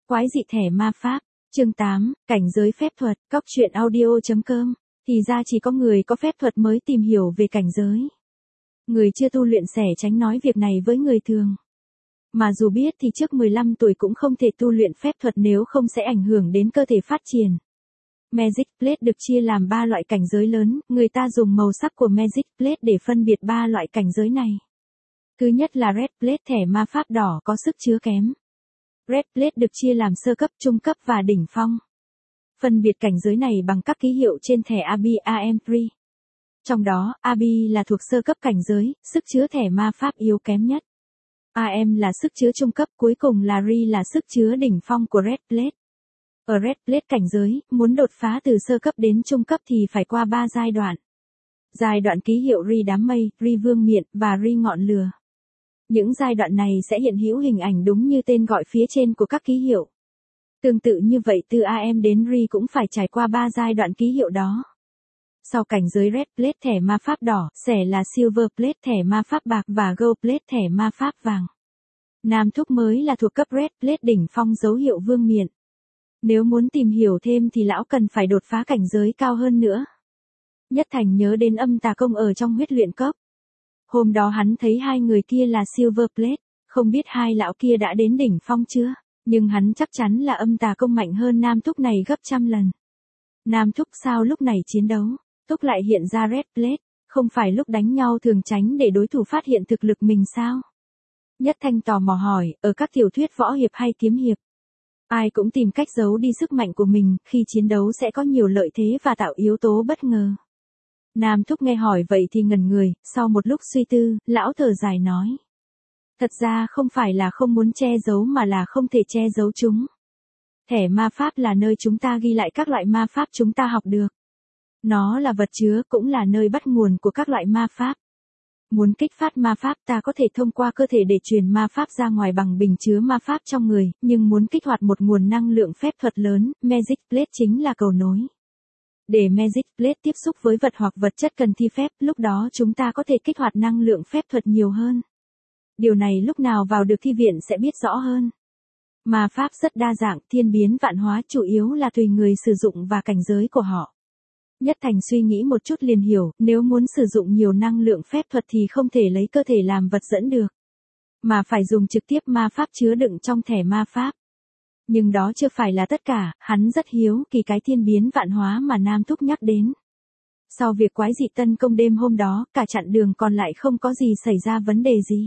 Quái dị thẻ ma pháp. Chương 8, cảnh giới phép thuật. Cóc truyện audio.com. Thì ra chỉ có người có phép thuật mới tìm hiểu về cảnh giới. Người chưa tu luyện sẽ tránh nói việc này với người thường. Mà dù biết thì trước 15 tuổi cũng không thể tu luyện phép thuật nếu không sẽ ảnh hưởng đến cơ thể phát triển. Magic Plate được chia làm 3 loại cảnh giới lớn, người ta dùng màu sắc của Magic Plate để phân biệt 3 loại cảnh giới này. Thứ nhất là Red Plate, thẻ ma pháp đỏ có sức chứa kém. Red Plate được chia làm sơ cấp, trung cấp và đỉnh phong. Phân biệt cảnh giới này bằng các ký hiệu trên thẻ AM3. Trong đó, AB là thuộc sơ cấp cảnh giới, sức chứa thẻ ma pháp yếu kém nhất. AM là sức chứa trung cấp, cuối cùng là RE là sức chứa đỉnh phong của Red Plate. Ở Red Plate cảnh giới, muốn đột phá từ sơ cấp đến trung cấp thì phải qua 3 giai đoạn. Giai đoạn ký hiệu RE đám mây, RE vương miện và RE ngọn lửa. Những giai đoạn này sẽ hiện hữu hình ảnh đúng như tên gọi phía trên của các ký hiệu. Tương tự như vậy từ AM đến RE cũng phải trải qua 3 giai đoạn ký hiệu đó. Sau cảnh giới Red Plate thẻ ma pháp đỏ, sẽ là Silver Plate thẻ ma pháp bạc và Gold Plate thẻ ma pháp vàng. Nam thúc mới là thuộc cấp Red Plate đỉnh phong dấu hiệu vương miện. Nếu muốn tìm hiểu thêm thì lão cần phải đột phá cảnh giới cao hơn nữa. Nhất Thành nhớ đến âm tà công ở trong huyết luyện cốc. Hôm đó hắn thấy hai người kia là Silver Plate, không biết hai lão kia đã đến đỉnh phong chưa, nhưng hắn chắc chắn là âm tà công mạnh hơn Nam thúc này gấp trăm lần. Nam thúc sao lúc này chiến đấu, thúc lại hiện ra Red Plate, không phải lúc đánh nhau thường tránh để đối thủ phát hiện thực lực mình sao? Nhất Thanh tò mò hỏi, ở các tiểu thuyết võ hiệp hay kiếm hiệp, ai cũng tìm cách giấu đi sức mạnh của mình, khi chiến đấu sẽ có nhiều lợi thế và tạo yếu tố bất ngờ. Nam thúc nghe hỏi vậy thì ngẩn người, sau một lúc suy tư, lão thở dài nói. Thật ra không phải là không muốn che giấu mà là không thể che giấu chúng. Thẻ ma pháp là nơi chúng ta ghi lại các loại ma pháp chúng ta học được. Nó là vật chứa, cũng là nơi bắt nguồn của các loại ma pháp. Muốn kích phát ma pháp ta có thể thông qua cơ thể để truyền ma pháp ra ngoài bằng bình chứa ma pháp trong người, nhưng muốn kích hoạt một nguồn năng lượng phép thuật lớn, Magic Plate chính là cầu nối. Để Magic Plate tiếp xúc với vật hoặc vật chất cần thi phép, lúc đó chúng ta có thể kích hoạt năng lượng phép thuật nhiều hơn. Điều này lúc nào vào được thi viện sẽ biết rõ hơn. Ma pháp rất đa dạng, thiên biến vạn hóa, chủ yếu là tùy người sử dụng và cảnh giới của họ. Nhất Thành suy nghĩ một chút liền hiểu, nếu muốn sử dụng nhiều năng lượng phép thuật thì không thể lấy cơ thể làm vật dẫn được, mà phải dùng trực tiếp ma pháp chứa đựng trong thẻ ma pháp. Nhưng đó chưa phải là tất cả, hắn rất hiếu kỳ cái thiên biến vạn hóa mà Nam thúc nhắc đến. Sau việc quái dị tấn công đêm hôm đó, cả chặng đường còn lại không có gì xảy ra vấn đề gì.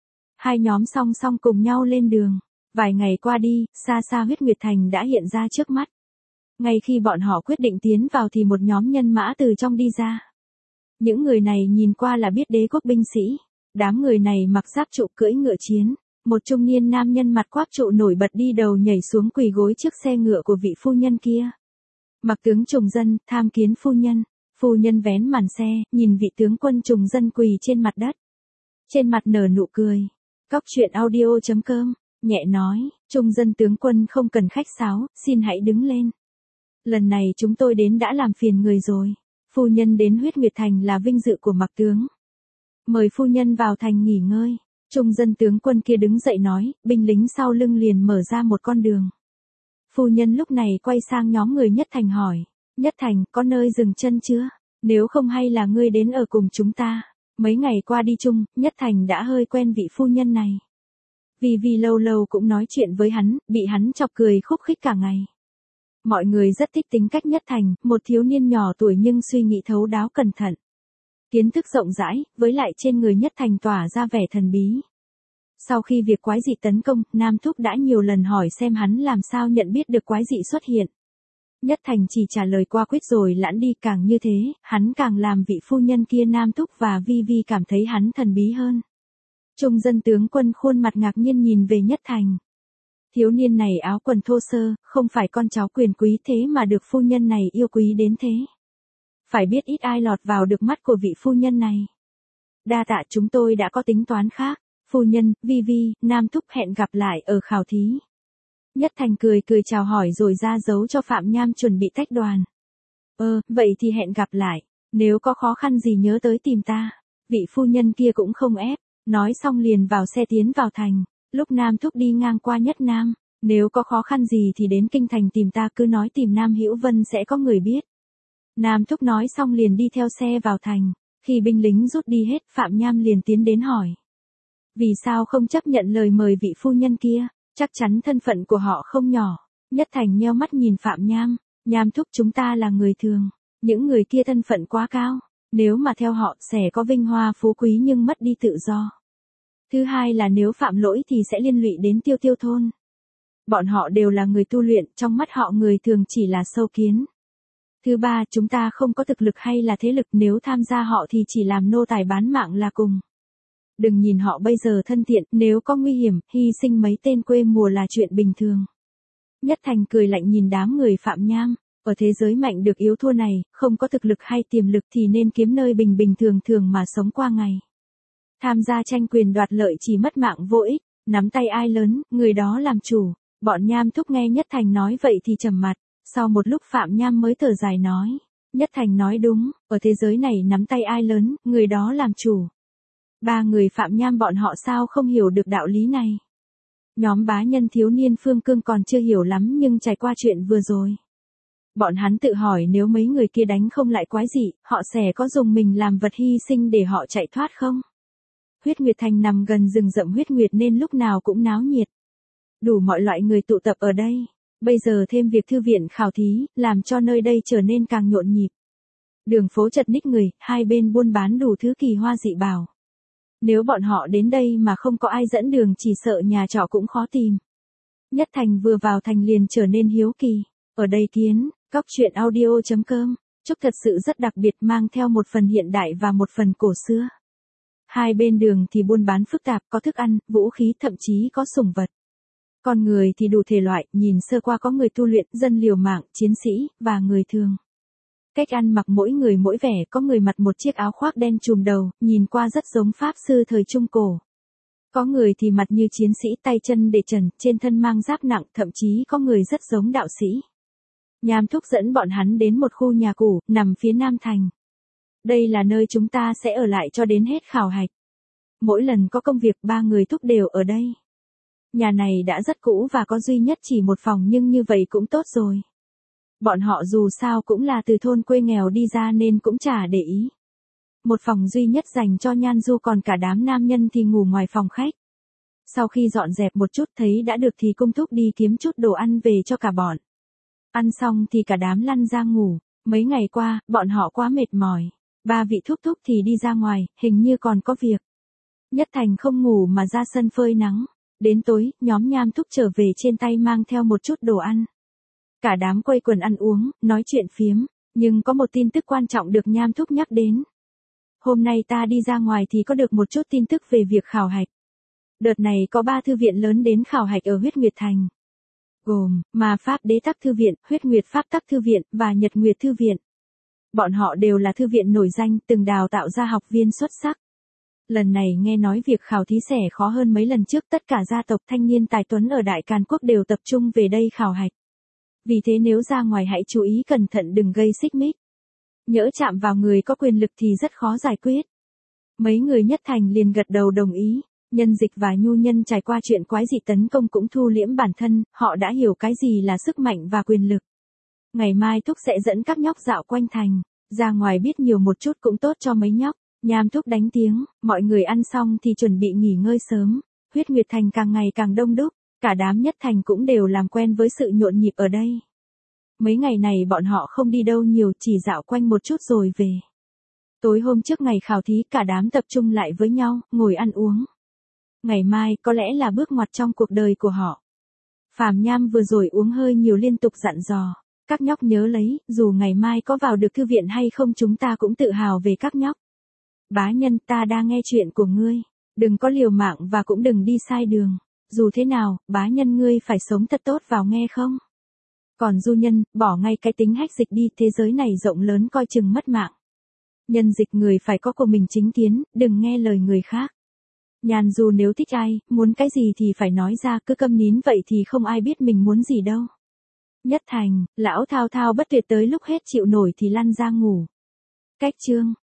Hai nhóm song song cùng nhau lên đường. Vài ngày qua đi, xa xa huyết nguyệt thành đã hiện ra trước mắt. Ngay khi bọn họ quyết định tiến vào thì một nhóm nhân mã từ trong đi ra. Những người này nhìn qua là biết đế quốc binh sĩ. Đám người này mặc giáp trụ cưỡi ngựa chiến. Một trung niên nam nhân mặt quáp trụ nổi bật đi đầu nhảy xuống quỳ gối trước xe ngựa của vị phu nhân kia. Mặc tướng trùng dân, tham kiến phu nhân. Phu nhân vén màn xe, nhìn vị tướng quân trùng dân quỳ trên mặt đất. Trên mặt nở nụ cười. Cóc truyện audio.com, nhẹ nói, trung dân tướng quân không cần khách sáo, xin hãy đứng lên. Lần này chúng tôi đến đã làm phiền người rồi. Phu nhân đến huyết nguyệt thành là vinh dự của mặc tướng. Mời phu nhân vào thành nghỉ ngơi. Trung dân tướng quân kia đứng dậy nói, binh lính sau lưng liền mở ra một con đường. Phu nhân lúc này quay sang nhóm người Nhất Thành hỏi, Nhất Thành, có nơi dừng chân chưa? Nếu không hay là ngươi đến ở cùng chúng ta? Mấy ngày qua đi chung, Nhất Thành đã hơi quen vị phu nhân này. Vì lâu lâu cũng nói chuyện với hắn, bị hắn chọc cười khúc khích cả ngày. Mọi người rất thích tính cách Nhất Thành, một thiếu niên nhỏ tuổi nhưng suy nghĩ thấu đáo cẩn thận. Kiến thức rộng rãi, với lại trên người Nhất Thành tỏa ra vẻ thần bí. Sau khi việc quái dị tấn công, Nam thúc đã nhiều lần hỏi xem hắn làm sao nhận biết được quái dị xuất hiện. Nhất Thành chỉ trả lời qua quýt rồi lãn đi, càng như thế, hắn càng làm vị phu nhân kia Nam thúc và Vi cảm thấy hắn thần bí hơn. Trung dân tướng quân khuôn mặt ngạc nhiên nhìn về Nhất Thành. Thiếu niên này áo quần thô sơ, không phải con cháu quyền quý thế mà được phu nhân này yêu quý đến thế. Phải biết ít ai lọt vào được mắt của vị phu nhân này. Đa tạ, chúng tôi đã có tính toán khác. Phu nhân, Vi, Nam thúc hẹn gặp lại ở khảo thí. Nhất Thành cười chào hỏi rồi ra dấu cho Phạm Nham chuẩn bị tách đoàn. Vậy thì hẹn gặp lại. Nếu có khó khăn gì nhớ tới tìm ta. Vị phu nhân kia cũng không ép. Nói xong liền vào xe tiến vào thành. Lúc Nam thúc đi ngang qua Nhất Nam, Nếu có khó khăn gì thì đến kinh thành tìm ta, cứ nói tìm Nam Hữu Vân sẽ có người biết. Nam Thúc nói xong liền đi theo xe vào thành. Khi binh lính rút đi hết, Phạm Nham liền tiến đến hỏi. Vì sao không chấp nhận lời mời vị phu nhân kia? Chắc chắn thân phận của họ không nhỏ. Nhất Thành nheo mắt nhìn Phạm Nham. Nham Thúc, chúng ta là người thường. Những người kia thân phận quá cao. Nếu mà theo họ sẽ có vinh hoa phú quý nhưng mất đi tự do. Thứ hai là nếu phạm lỗi thì sẽ liên lụy đến Tiêu Tiêu thôn. Bọn họ đều là người tu luyện, trong mắt họ người thường chỉ là sâu kiến. Thứ ba, chúng ta không có thực lực hay là thế lực, nếu tham gia họ thì chỉ làm nô tài bán mạng là cùng. Đừng nhìn họ bây giờ thân thiện, nếu có nguy hiểm, hy sinh mấy tên quê mùa là chuyện bình thường. Nhất Thành cười lạnh nhìn đám người Phạm Nham. Ở thế giới mạnh được yếu thua này, không có thực lực hay tiềm lực thì nên kiếm nơi bình bình thường thường mà sống qua ngày. Tham gia tranh quyền đoạt lợi chỉ mất mạng vô ích, nắm tay ai lớn, người đó làm chủ. Bọn Nham Thúc nghe Nhất Thành nói vậy thì trầm mặt, sau một lúc Phạm Nham mới thở dài nói. Nhất Thành nói đúng, ở thế giới này nắm tay ai lớn, người đó làm chủ. Ba người Phạm Nham bọn họ sao không hiểu được đạo lý này. Nhóm bá nhân thiếu niên Phương Cương còn chưa hiểu lắm nhưng trải qua chuyện vừa rồi. Bọn hắn tự hỏi nếu mấy người kia đánh không lại quái dị, họ sẽ có dùng mình làm vật hy sinh để họ chạy thoát không? Huyết Nguyệt Thành nằm gần rừng rậm huyết nguyệt nên lúc nào cũng náo nhiệt. Đủ mọi loại người tụ tập ở đây. Bây giờ thêm việc thư viện khảo thí, làm cho nơi đây trở nên càng nhộn nhịp. Đường phố chật ních người, hai bên buôn bán đủ thứ kỳ hoa dị bảo. Nếu bọn họ đến đây mà không có ai dẫn đường chỉ sợ nhà trọ cũng khó tìm. Nhất Thành vừa vào thành liền trở nên hiếu kỳ. Ở đây kiến, Cóc Truyện Audio.com, chúc thật sự rất đặc biệt, mang theo một phần hiện đại và một phần cổ xưa. Hai bên đường thì buôn bán phức tạp, có thức ăn, vũ khí, thậm chí có sủng vật. Con người thì đủ thể loại, nhìn sơ qua có người tu luyện, dân liều mạng, chiến sĩ, và người thường. Cách ăn mặc mỗi người mỗi vẻ, có người mặc một chiếc áo khoác đen trùm đầu, nhìn qua rất giống pháp sư thời Trung Cổ. Có người thì mặt như chiến sĩ, tay chân để trần, trên thân mang giáp nặng, thậm chí có người rất giống đạo sĩ. Nham Thúc dẫn bọn hắn đến một khu nhà cũ, nằm phía nam thành. Đây là nơi chúng ta sẽ ở lại cho đến hết khảo hạch. Mỗi lần có công việc ba người Thúc đều ở đây. Nhà này đã rất cũ và có duy nhất chỉ một phòng nhưng như vậy cũng tốt rồi. Bọn họ dù sao cũng là từ thôn quê nghèo đi ra nên cũng chả để ý. Một phòng duy nhất dành cho Nhan Du, còn cả đám nam nhân thì ngủ ngoài phòng khách. Sau khi dọn dẹp một chút thấy đã được thì cung Thúc đi kiếm chút đồ ăn về cho cả bọn. Ăn xong thì cả đám lăn ra ngủ. Mấy ngày qua, bọn họ quá mệt mỏi. Ba vị Thúc thì đi ra ngoài, hình như còn có việc. Nhất Thành không ngủ mà ra sân phơi nắng. Đến tối, nhóm Nham Thúc trở về trên tay mang theo một chút đồ ăn. Cả đám quây quần ăn uống, nói chuyện phiếm. Nhưng có một tin tức quan trọng được Nham Thúc nhắc đến. Hôm nay ta đi ra ngoài thì có được một chút tin tức về việc khảo hạch. Đợt này có 3 thư viện lớn đến khảo hạch ở Huyết Nguyệt Thành. Gồm, Ma Pháp Đế Tắc Thư Viện, Huyết Nguyệt Pháp Tắc Thư Viện, và Nhật Nguyệt Thư Viện. Bọn họ đều là thư viện nổi danh, từng đào tạo ra học viên xuất sắc. Lần này nghe nói việc khảo thí sẽ khó hơn mấy lần trước, tất cả gia tộc thanh niên tài tuấn ở Đại Càn Quốc đều tập trung về đây khảo hạch. Vì thế nếu ra ngoài hãy chú ý cẩn thận đừng gây xích mích. Nhỡ chạm vào người có quyền lực thì rất khó giải quyết. Mấy người Nhất Thành liền gật đầu đồng ý. Nhân Dịch và Nhu Nhân trải qua chuyện quái dị tấn công cũng thu liễm bản thân, họ đã hiểu cái gì là sức mạnh và quyền lực. Ngày mai Thúc sẽ dẫn các nhóc dạo quanh thành, ra ngoài biết nhiều một chút cũng tốt cho mấy nhóc. Nham Thúc đánh tiếng, mọi người ăn xong thì chuẩn bị nghỉ ngơi sớm. Huyết Nguyệt Thành càng ngày càng đông đúc, cả đám Nhất Thành cũng đều làm quen với sự nhộn nhịp ở đây. Mấy ngày này bọn họ không đi đâu nhiều, chỉ dạo quanh một chút rồi về. Tối hôm trước ngày khảo thí cả đám tập trung lại với nhau, ngồi ăn uống. Ngày mai có lẽ là bước ngoặt trong cuộc đời của họ. Phạm Nham vừa rồi uống hơi nhiều liên tục dặn dò. Các nhóc nhớ lấy, dù ngày mai có vào được thư viện hay không chúng ta cũng tự hào về các nhóc. Bá nhân, ta đang nghe chuyện của ngươi. Đừng có liều mạng và cũng đừng đi sai đường. Dù thế nào, bá nhân ngươi phải sống thật tốt vào nghe không? Còn Du Nhân, bỏ ngay cái tính hách dịch đi, thế giới này rộng lớn coi chừng mất mạng. Nhân Dịch, người phải có của mình chính kiến, đừng nghe lời người khác. Nhàn Du, nếu thích ai, muốn cái gì thì phải nói ra, cứ câm nín vậy thì không ai biết mình muốn gì đâu. Nhất Thành, lão thao thao bất tuyệt tới lúc hết chịu nổi thì lăn ra ngủ. Cách chương